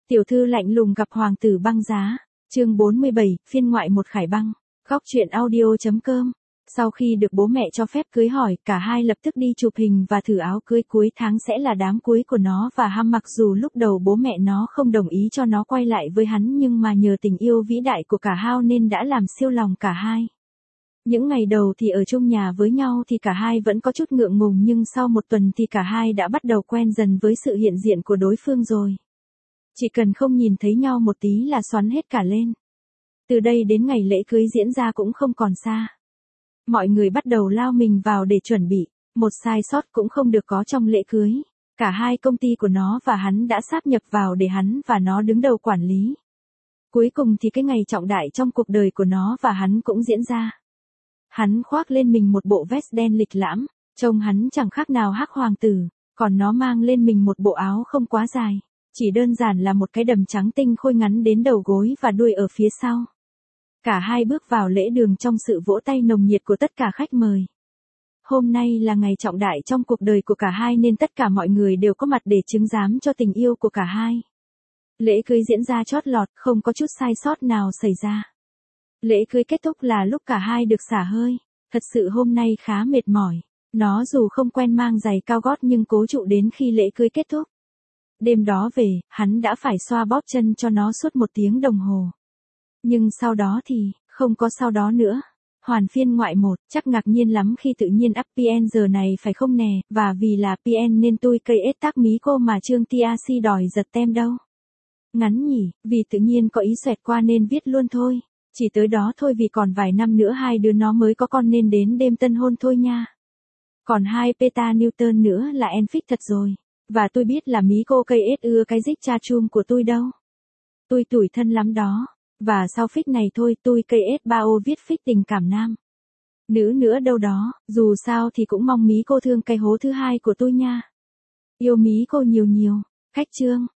Tiểu thư lạnh lùng gặp hoàng tử băng giá. Chương 47, phiên ngoại một Khải Băng. Góc truyện audio.com. Sau khi được bố mẹ cho phép cưới hỏi, cả hai lập tức đi chụp hình và thử áo cưới cuối tháng sẽ là đám cưới của nó và Ham. Mặc dù lúc đầu bố mẹ nó không đồng ý cho nó quay lại với hắn, nhưng mà nhờ tình yêu vĩ đại của cả Hao nên đã làm siêu lòng cả hai. Những ngày đầu thì ở chung nhà với nhau thì cả hai vẫn có chút ngượng ngùng, nhưng sau một tuần thì cả hai đã bắt đầu quen dần với sự hiện diện của đối phương rồi. Chỉ cần không nhìn thấy nhau một tí là xoắn hết cả lên. Từ đây đến ngày lễ cưới diễn ra cũng không còn xa. Mọi người bắt đầu lao mình vào để chuẩn bị, một sai sót cũng không được có trong lễ cưới. Cả hai công ty của nó và hắn đã sáp nhập vào để hắn và nó đứng đầu quản lý. Cuối cùng thì cái ngày trọng đại trong cuộc đời của nó và hắn cũng diễn ra. Hắn khoác lên mình một bộ vest đen lịch lãm, trông hắn chẳng khác nào hắc hoàng tử, còn nó mang lên mình một bộ áo không quá dài, chỉ đơn giản là một cái đầm trắng tinh khôi ngắn đến đầu gối và đuôi ở phía sau. Cả hai bước vào lễ đường trong sự vỗ tay nồng nhiệt của tất cả khách mời. Hôm nay là ngày trọng đại trong cuộc đời của cả hai nên tất cả mọi người đều có mặt để chứng giám cho tình yêu của cả hai. Lễ cưới diễn ra chót lọt, không có chút sai sót nào xảy ra. Lễ cưới kết thúc là lúc cả hai được xả hơi. Thật sự hôm nay khá mệt mỏi. Nó dù không quen mang giày cao gót nhưng cố trụ đến khi lễ cưới kết thúc. Đêm đó về, hắn đã phải xoa bóp chân cho nó suốt 1 tiếng đồng hồ. Nhưng sau đó thì, không có sau đó nữa. Hoàn phiên ngoại 1, chắc ngạc nhiên lắm khi tự nhiên up PN giờ này phải không nè, và vì là PN nên tôi cây ết tác mí cô mà Trương TRC đòi giật tem đâu. Ngắn nhỉ, vì tự nhiên có ý xoẹt qua nên viết luôn thôi. Chỉ tới đó thôi vì còn vài năm nữa hai đứa nó mới có con nên đến đêm tân hôn thôi nha. Còn 2 peta Newton nữa là enfix thật rồi. Và tôi biết là mí cô cây ết ưa cái dích cha chum của tôi đâu. Tôi tủi thân lắm đó. Và sau phích này thôi tôi cây ết bao viết phích tình cảm nam. Nữ nữa đâu đó, dù sao thì cũng mong mí cô thương cái hố thứ hai của tôi nha. Yêu mí cô nhiều nhiều. Khách Trương,